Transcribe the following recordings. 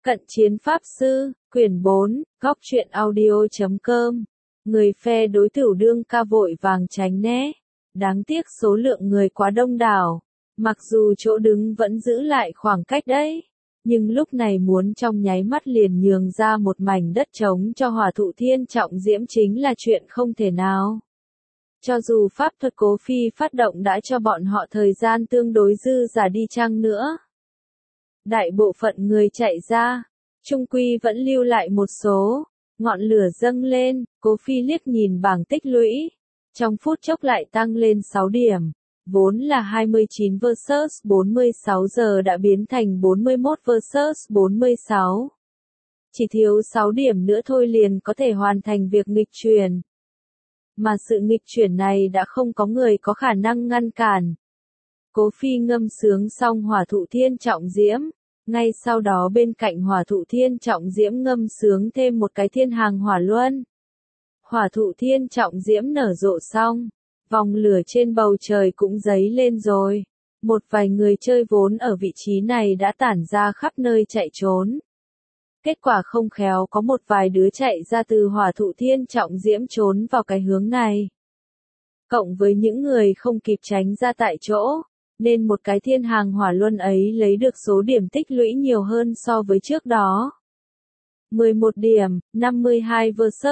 Cận chiến pháp sư, quyển 4, góc truyện audio.com. Người phe đối thủ đương ca vội vàng tránh né. Đáng tiếc số lượng người quá đông đảo. Mặc dù chỗ đứng vẫn giữ lại khoảng cách đấy. Nhưng lúc này muốn trong nháy mắt liền nhường ra một mảnh đất trống cho Hỏa Thụ Thiên Trọng Diễm chính là chuyện không thể nào. Cho dù pháp thuật Cố Phi phát động đã cho bọn họ thời gian tương đối dư giả đi chăng nữa. Đại bộ phận người chạy ra, trung quy vẫn lưu lại một số. Ngọn lửa dâng lên, Cố Phi liếc nhìn bảng tích lũy. Trong phút chốc lại tăng lên 6 điểm. Vốn là 29 vs 46 giờ đã biến thành 41 vs 46. Chỉ thiếu 6 điểm nữa thôi liền có thể hoàn thành việc nghịch chuyển. Mà sự nghịch chuyển này đã không có người có khả năng ngăn cản. Cố Phi ngâm sướng xong Hỏa Thụ Thiên Trọng Diễm. Ngay sau đó bên cạnh Hỏa Thụ Thiên Trọng Diễm ngâm sướng thêm một cái Thiên Hàng Hỏa Luân. Hỏa Thụ Thiên Trọng Diễm nở rộ xong, vòng lửa trên bầu trời cũng dấy lên rồi. Một vài người chơi vốn ở vị trí này đã tản ra khắp nơi chạy trốn. Kết quả không khéo có một vài đứa chạy ra từ Hỏa Thụ Thiên Trọng Diễm trốn vào cái hướng này. Cộng với những người không kịp tránh ra tại chỗ, nên một cái Thiên Hàng Hỏa Luân ấy lấy được số điểm tích lũy nhiều hơn so với trước đó. 11 điểm, 52 vs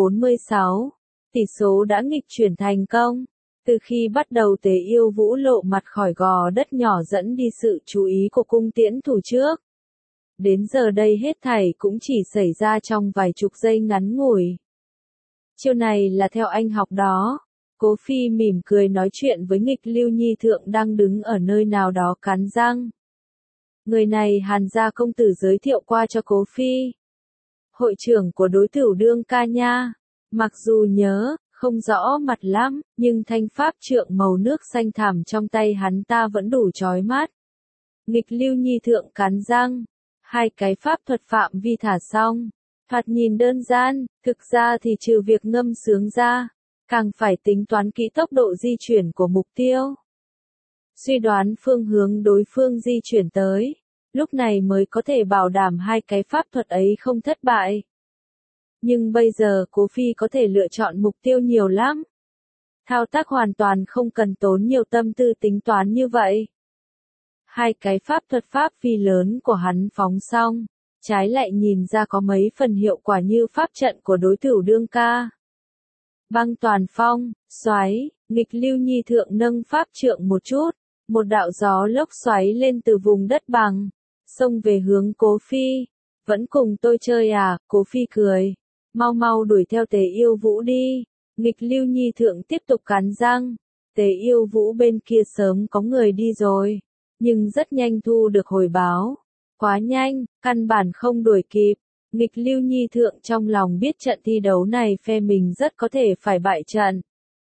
46. Tỷ số đã nghịch chuyển thành công. Từ khi bắt đầu Tế Yêu Vũ lộ mặt khỏi gò đất nhỏ dẫn đi sự chú ý của cung tiễn thủ trước. Đến giờ đây hết thảy cũng chỉ xảy ra trong vài chục giây ngắn ngủi. Chiêu này là theo anh học đó. Cố Phi mỉm cười nói chuyện với Nghịch Lưu Nhi Thượng đang đứng ở nơi nào đó cắn răng. Người này Hàn gia công tử giới thiệu qua cho Cố Phi. Hội trưởng của đối thủ đương ca nha. Mặc dù nhớ, không rõ mặt lắm, nhưng thanh pháp trượng màu nước xanh thẳm trong tay hắn ta vẫn đủ chói mắt. Nghịch Lưu Nhi Thượng cắn răng. Hai cái pháp thuật phạm vi thả xong. Thoạt nhìn đơn giản, thực ra thì trừ việc ngâm sướng ra, càng phải tính toán kỹ tốc độ di chuyển của mục tiêu. Suy đoán phương hướng đối phương di chuyển tới. Lúc này mới có thể bảo đảm hai cái pháp thuật ấy không thất bại. Nhưng bây giờ Cố Phi có thể lựa chọn mục tiêu nhiều lắm. Thao tác hoàn toàn không cần tốn nhiều tâm tư tính toán như vậy. Hai cái pháp thuật pháp vi lớn của hắn phóng xong, trái lại nhìn ra có mấy phần hiệu quả như pháp trận của đối thủ đương ca. Băng toàn phong, xoáy, Nghịch Lưu Nhi Thượng nâng pháp trượng một chút, một đạo gió lốc xoáy lên từ vùng đất bằng, xông về hướng Cố Phi. Vẫn cùng tôi chơi à? Cố Phi cười. Mau mau đuổi theo Tế Yêu Vũ đi. Nghịch Lưu Nhi Thượng tiếp tục cắn răng. Tế Yêu Vũ bên kia sớm có người đi rồi, nhưng rất nhanh thu được hồi báo. Quá nhanh, căn bản không đuổi kịp. Nghịch Lưu Nhi Thượng trong lòng biết trận thi đấu này phe mình rất có thể phải bại trận.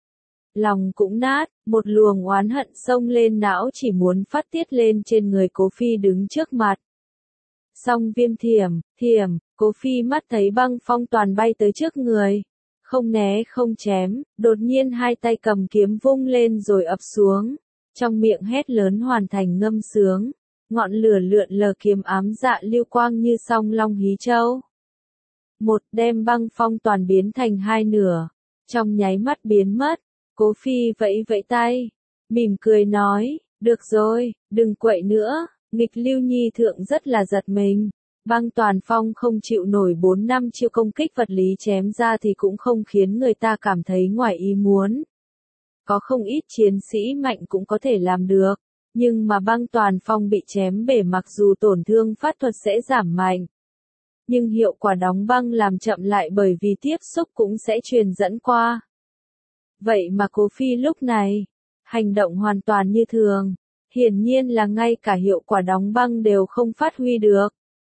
Lòng cũng nát, một luồng oán hận xông lên não chỉ muốn phát tiết lên trên người Cố Phi đứng trước mặt. Song viêm thiểm, Cố Phi mắt thấy băng phong toàn bay tới trước người. Không né không chém, đột nhiên hai tay cầm kiếm vung lên rồi ập xuống. Trong miệng hét lớn hoàn thành ngâm sướng. Ngọn lửa lượn lờ kiếm ám dạ lưu quang như song long hí châu. Một đem băng phong toàn biến thành hai nửa. Trong nháy mắt biến mất. Cố Phi vẫy vẫy tay. Mỉm cười nói, được rồi, đừng quậy nữa. Nghịch Lưu Nhi Thượng rất là giật mình. Băng toàn phong không chịu nổi 4 năm chiêu công kích vật lý chém ra thì cũng không khiến người ta cảm thấy ngoài ý muốn. Có không ít chiến sĩ mạnh cũng có thể làm được. Nhưng mà băng toàn phong bị chém bể mặc dù tổn thương pháp thuật sẽ giảm mạnh. Nhưng hiệu quả đóng băng làm chậm lại bởi vì tiếp xúc cũng sẽ truyền dẫn qua. Vậy mà Cố Phi lúc này, hành động hoàn toàn như thường. Hiển nhiên là ngay cả hiệu quả đóng băng đều không phát huy được.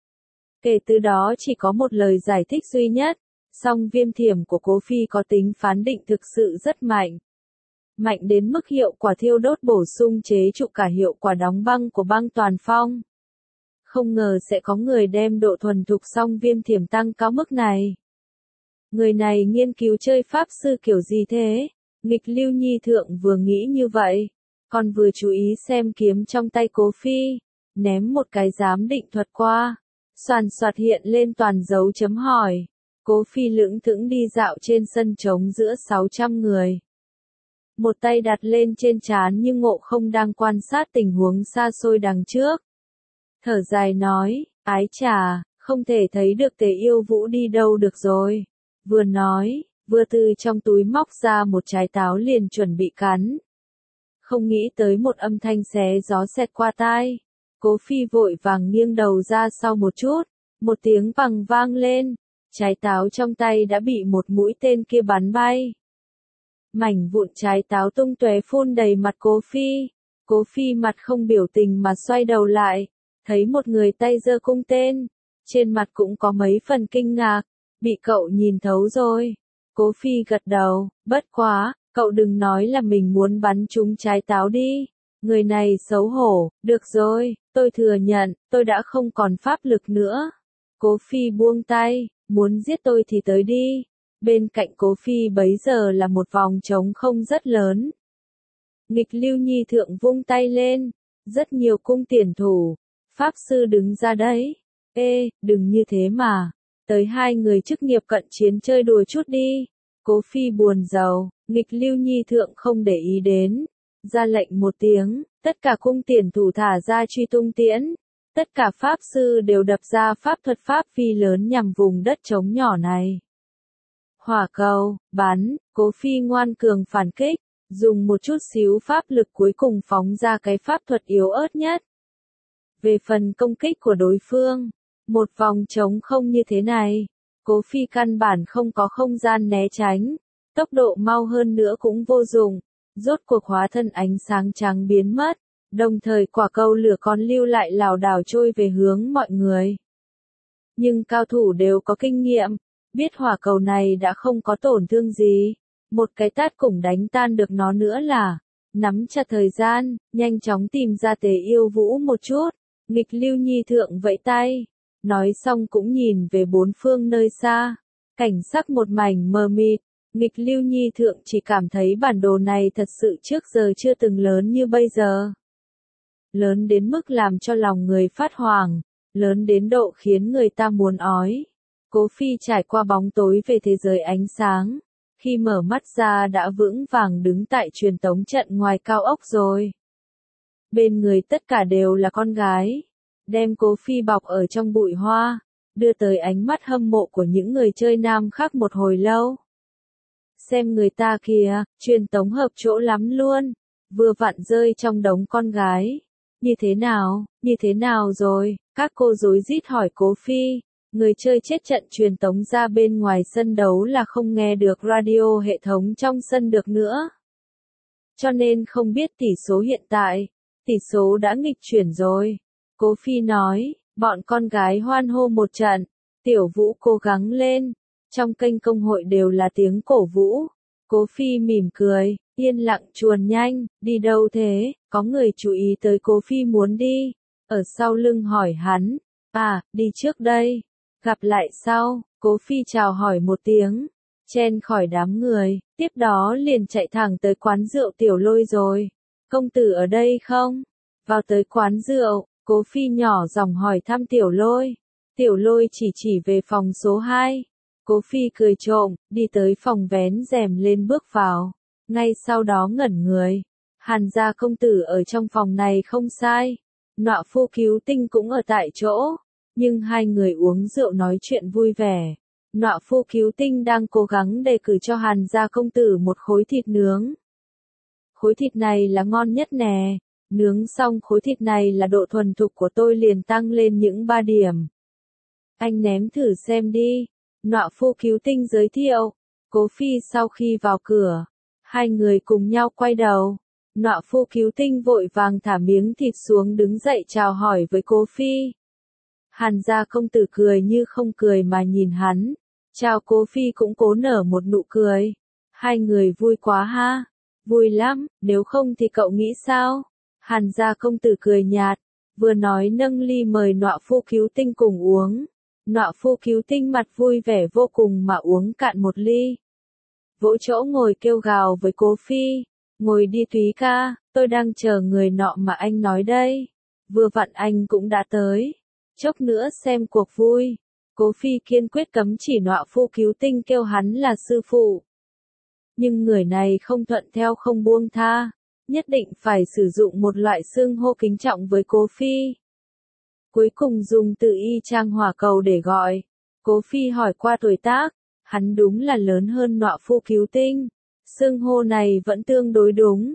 Kể từ đó chỉ có một lời giải thích duy nhất. Song viêm thiểm của Cố Phi có tính phán định thực sự rất mạnh. Mạnh đến mức hiệu quả thiêu đốt bổ sung chế trụ cả hiệu quả đóng băng của băng toàn phong. Không ngờ sẽ có người đem độ thuần thục song viêm thiểm tăng cao mức này. Người này nghiên cứu chơi pháp sư kiểu gì thế? Nghịch Lưu Nhi Thượng vừa nghĩ như vậy, còn vừa chú ý xem kiếm trong tay Cố Phi, ném một cái giám định thuật qua. Soàn soạt hiện lên toàn dấu chấm hỏi. Cố Phi lững thững đi dạo trên sân trống giữa 600 người. Một tay đặt lên trên trán như Ngộ Không đang quan sát tình huống xa xôi đằng trước. Thở dài nói, ái chà, không thể thấy được Tề Yêu Vũ đi đâu được rồi. Vừa nói, vừa từ trong túi móc ra một trái táo liền chuẩn bị cắn. Không nghĩ tới một âm thanh xé gió xẹt qua tai. Cố Phi vội vàng nghiêng đầu ra sau một chút, một tiếng bằng vang lên, trái táo trong tay đã bị một mũi tên kia bắn bay. Mảnh vụn trái táo tung tóe phun đầy mặt Cố Phi. Cố Phi mặt không biểu tình mà xoay đầu lại, thấy một người tay giơ cung tên, trên mặt cũng có mấy phần kinh ngạc, bị cậu nhìn thấu rồi. Cố Phi gật đầu, bất quá, cậu đừng nói là mình muốn bắn trúng trái táo đi. Người này xấu hổ, được rồi, tôi thừa nhận, tôi đã không còn pháp lực nữa. Cố Phi buông tay, muốn giết tôi thì tới đi. Bên cạnh Cố Phi bấy giờ là một vòng trống không rất lớn. Nghịch Lưu Nhi Thượng vung tay lên, rất nhiều cung tiền thủ, pháp sư đứng ra đấy. Ê, đừng như thế mà, tới hai người chức nghiệp cận chiến chơi đùa chút đi. Cố Phi buồn rầu, Nghịch Lưu Nhi Thượng không để ý đến. Ra lệnh một tiếng, tất cả cung tiền thủ thả ra truy tung tiễn. Tất cả pháp sư đều đập ra pháp thuật pháp phi lớn nhằm vùng đất trống nhỏ này. Hỏa cầu, bắn, Cố Phi ngoan cường phản kích, dùng một chút xíu pháp lực cuối cùng phóng ra cái pháp thuật yếu ớt nhất. Về phần công kích của đối phương, một vòng trống không như thế này, Cố Phi căn bản không có không gian né tránh, tốc độ mau hơn nữa cũng vô dụng, rốt cuộc hóa thân ánh sáng trắng biến mất, đồng thời quả cầu lửa còn lưu lại lảo đảo trôi về hướng mọi người. Nhưng cao thủ đều có kinh nghiệm, biết hỏa cầu này đã không có tổn thương gì, một cái tát cũng đánh tan được nó nữa là, nắm chặt thời gian, nhanh chóng tìm ra Tề Yêu Vũ một chút. Nghịch Lưu Nhi Thượng vẫy tay, nói xong cũng nhìn về bốn phương nơi xa, cảnh sắc một mảnh mờ mịt. Nghịch Lưu Nhi Thượng chỉ cảm thấy bản đồ này thật sự trước giờ chưa từng lớn như bây giờ. Lớn đến mức làm cho lòng người phát hoảng, lớn đến độ khiến người ta muốn ói. Cố Phi trải qua bóng tối về thế giới ánh sáng, khi mở mắt ra đã vững vàng đứng tại truyền tống trận ngoài cao ốc rồi. Bên người tất cả đều là con gái, đem Cố Phi bọc ở trong bụi hoa, đưa tới ánh mắt hâm mộ của những người chơi nam khác một hồi lâu. Xem người ta kìa, truyền tống hợp chỗ lắm luôn, vừa vặn rơi trong đống con gái. Như thế nào rồi, các cô rối rít hỏi Cố Phi, người chơi chết trận truyền tống ra bên ngoài sân đấu là không nghe được radio hệ thống trong sân được nữa. Cho nên không biết tỷ số hiện tại, tỷ số đã nghịch chuyển rồi. Cố Phi nói, bọn con gái hoan hô một trận, Tiểu Vũ cố gắng lên. Trong kênh công hội đều là tiếng cổ vũ. Cố Phi mỉm cười, yên lặng chuồn nhanh, đi đâu thế, có người chú ý tới Cố Phi muốn đi. Ở sau lưng hỏi hắn, đi trước đây. Gặp lại sau, Cố Phi chào hỏi một tiếng, chen khỏi đám người, tiếp đó liền chạy thẳng tới quán rượu Tiểu Lôi rồi. Công tử ở đây không? Vào tới quán rượu, Cố Phi nhỏ giọng hỏi thăm Tiểu Lôi. Tiểu Lôi chỉ về phòng số 2. Cố Phi cười trộm, đi tới phòng vén rèm lên bước vào. Ngay sau đó ngẩn người. Hàn gia công tử ở trong phòng này không sai. Nọa Phu Cứu Tinh cũng ở tại chỗ. Nhưng hai người uống rượu nói chuyện vui vẻ. Nọa Phu Cứu Tinh đang cố gắng đề cử cho Hàn gia công tử một khối thịt nướng. Khối thịt này là ngon nhất nè. Nướng xong khối thịt này là độ thuần thục của tôi liền tăng lên những 3 điểm. Anh ném thử xem đi. Nọa Phu Cứu Tinh giới thiệu. Cố Phi sau khi vào cửa, hai người cùng nhau quay đầu. Nọa Phu Cứu Tinh vội vàng thả miếng thịt xuống đứng dậy chào hỏi với Cố Phi. Hàn gia công tử cười như không cười mà nhìn hắn. Chào Cố Phi cũng cố nở một nụ cười. Hai người vui quá ha. Vui lắm, nếu không thì cậu nghĩ sao? Hàn gia công tử cười nhạt, vừa nói nâng ly mời Nọa Phu Cứu Tinh cùng uống. Nọa Phu Cứu Tinh mặt vui vẻ vô cùng mà uống cạn một ly. Vỗ chỗ ngồi kêu gào với Cố Phi, ngồi đi Thúy ca, tôi đang chờ người nọ mà anh nói đây. Vừa vặn anh cũng đã tới. chốc nữa xem cuộc vui. Cố Phi kiên quyết cấm chỉ nọa phu cứu tinh kêu hắn là sư phụ. Nhưng người này không thuận theo không buông tha, nhất định phải sử dụng một loại xưng hô kính trọng với Cố Phi. Cuối cùng dùng từ y chang hỏa cầu để gọi. Cố Phi hỏi qua tuổi tác, hắn đúng là lớn hơn nọa phu cứu tinh. Xưng hô này vẫn tương đối đúng.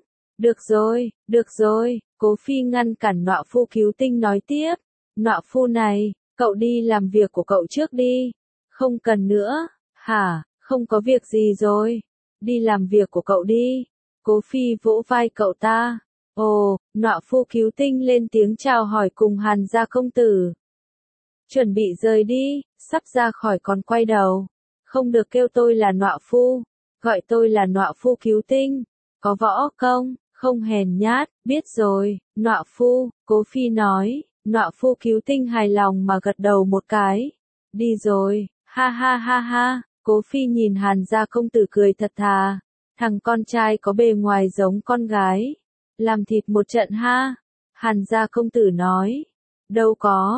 Được rồi, Cố Phi ngăn cản nọa phu cứu tinh nói tiếp. Nọa phu này, cậu đi làm việc của cậu trước đi. Không cần nữa, hả, không có việc gì rồi. Đi làm việc của cậu đi. Cố Phi vỗ vai cậu ta. Ồ, nọa phu cứu tinh lên tiếng chào hỏi cùng Hàn gia công tử. Chuẩn bị rời đi, sắp ra khỏi còn quay đầu. Không được kêu tôi là nọa phu, gọi tôi là nọa phu cứu tinh. Có võ công, không hèn nhát, biết rồi, nọa phu, Cố Phi nói. Nọa phu cứu tinh hài lòng mà gật đầu một cái. Đi rồi, ha ha ha ha, Cố Phi nhìn Hàn gia công tử cười thật thà. Thằng con trai có bề ngoài giống con gái. Làm thịt một trận ha. Hàn gia công tử nói. Đâu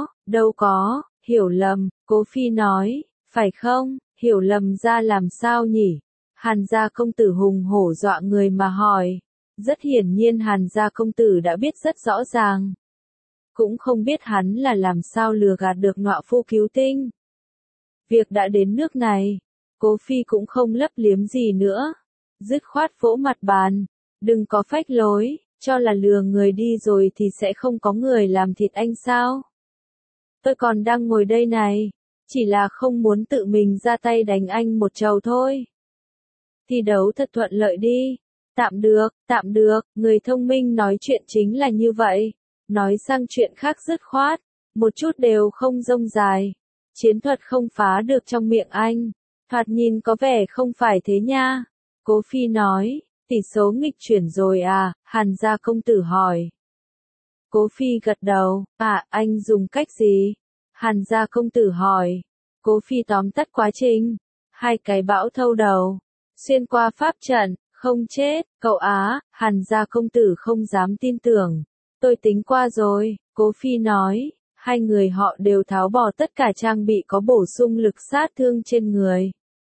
có, hiểu lầm, Cố Phi nói. Phải không, hiểu lầm ra làm sao nhỉ? Hàn gia công tử hùng hổ dọa người mà hỏi. Rất hiển nhiên Hàn gia công tử đã biết rất rõ ràng. Cũng không biết hắn là làm sao lừa gạt được nọa phu cứu tinh. Việc đã đến nước này, Cố Phi cũng không lấp liếm gì nữa. Dứt khoát vỗ mặt bàn. Đừng có phách lối, cho là lừa người đi rồi thì sẽ không có người làm thịt anh sao? Tôi còn đang ngồi đây này, chỉ là không muốn tự mình ra tay đánh anh một trầu thôi. Thi đấu thật thuận lợi đi. Tạm được, người thông minh nói chuyện chính là như vậy. Nói sang chuyện khác dứt khoát, một chút đều không rông dài. Chiến thuật không phá được trong miệng anh. Thoạt nhìn có vẻ không phải thế nha. Cố Phi nói, tỷ số nghịch chuyển rồi à, Hàn gia công tử hỏi. Cố Phi gật đầu, anh dùng cách gì? Hàn gia công tử hỏi. Cố Phi tóm tắt quá trình. 2 cái bão thâu đầu, xuyên qua pháp trận, không chết, cậu á, Hàn gia công tử không dám tin tưởng. Tôi tính qua rồi, Cố Phi nói, 2 người họ đều tháo bỏ tất cả trang bị có bổ sung lực sát thương trên người.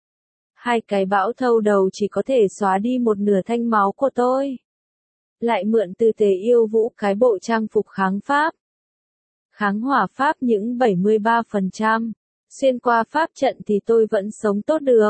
2 cái bão thâu đầu chỉ có thể xóa đi một nửa thanh máu của tôi. Lại mượn từ Tề Yêu Vũ cái bộ trang phục kháng pháp. Kháng hỏa pháp những 73%. Xuyên qua pháp trận thì tôi vẫn sống tốt được.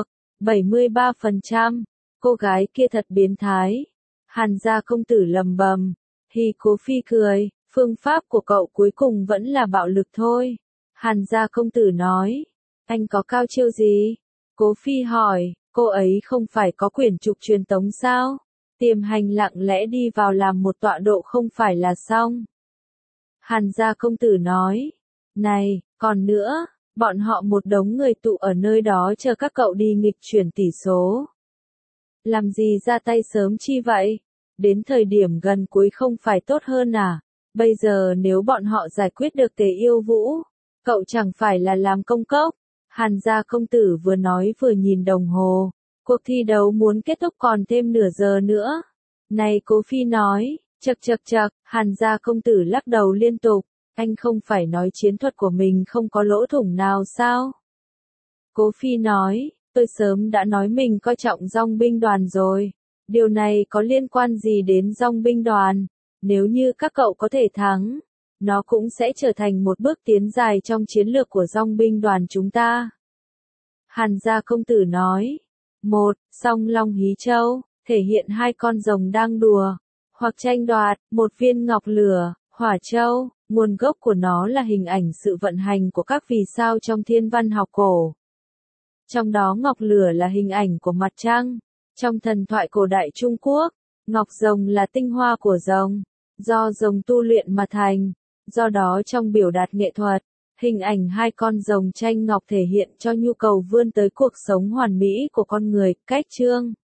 73%. Cô gái kia thật biến thái. Hàn gia công tử lầm bầm. Cố Phi cười. Phương pháp của cậu cuối cùng vẫn là bạo lực thôi. Hàn gia công tử nói. Anh có cao chiêu gì? Cố Phi hỏi, cô ấy không phải có quyển trục truyền tống sao? Tiềm hành lặng lẽ đi vào làm một tọa độ không phải là xong. Hàn gia công tử nói, này, còn nữa, bọn họ một đống người tụ ở nơi đó chờ các cậu đi nghịch chuyển tỷ số. Làm gì ra tay sớm chi vậy? Đến thời điểm gần cuối không phải tốt hơn à? Bây giờ nếu bọn họ giải quyết được Tề Yêu Vũ, cậu chẳng phải là làm công cốc. Hàn gia công tử vừa nói vừa nhìn đồng hồ. Cuộc thi đấu muốn kết thúc còn thêm nửa giờ nữa. Này Cố Phi nói, chậc, Hàn gia công tử lắc đầu liên tục. Anh không phải nói chiến thuật của mình không có lỗ thủng nào sao? Cố Phi nói, tôi sớm đã nói mình coi trọng dòng binh đoàn rồi. Điều này có liên quan gì đến dòng binh đoàn? Nếu như các cậu có thể thắng, nó cũng sẽ trở thành một bước tiến dài trong chiến lược của dòng binh đoàn chúng ta. Hàn gia công tử nói. 1. Song Long Hí Châu, thể hiện 2 con rồng đang đùa, hoặc tranh đoạt, một viên ngọc lửa, hỏa châu, nguồn gốc của nó là hình ảnh sự vận hành của các vì sao trong thiên văn học cổ. Trong đó ngọc lửa là hình ảnh của mặt trăng. Trong thần thoại cổ đại Trung Quốc, ngọc rồng là tinh hoa của rồng, do rồng tu luyện mà thành. Do đó trong biểu đạt nghệ thuật, hình ảnh 2 con rồng tranh ngọc thể hiện cho nhu cầu vươn tới cuộc sống hoàn mỹ của con người, cách chương.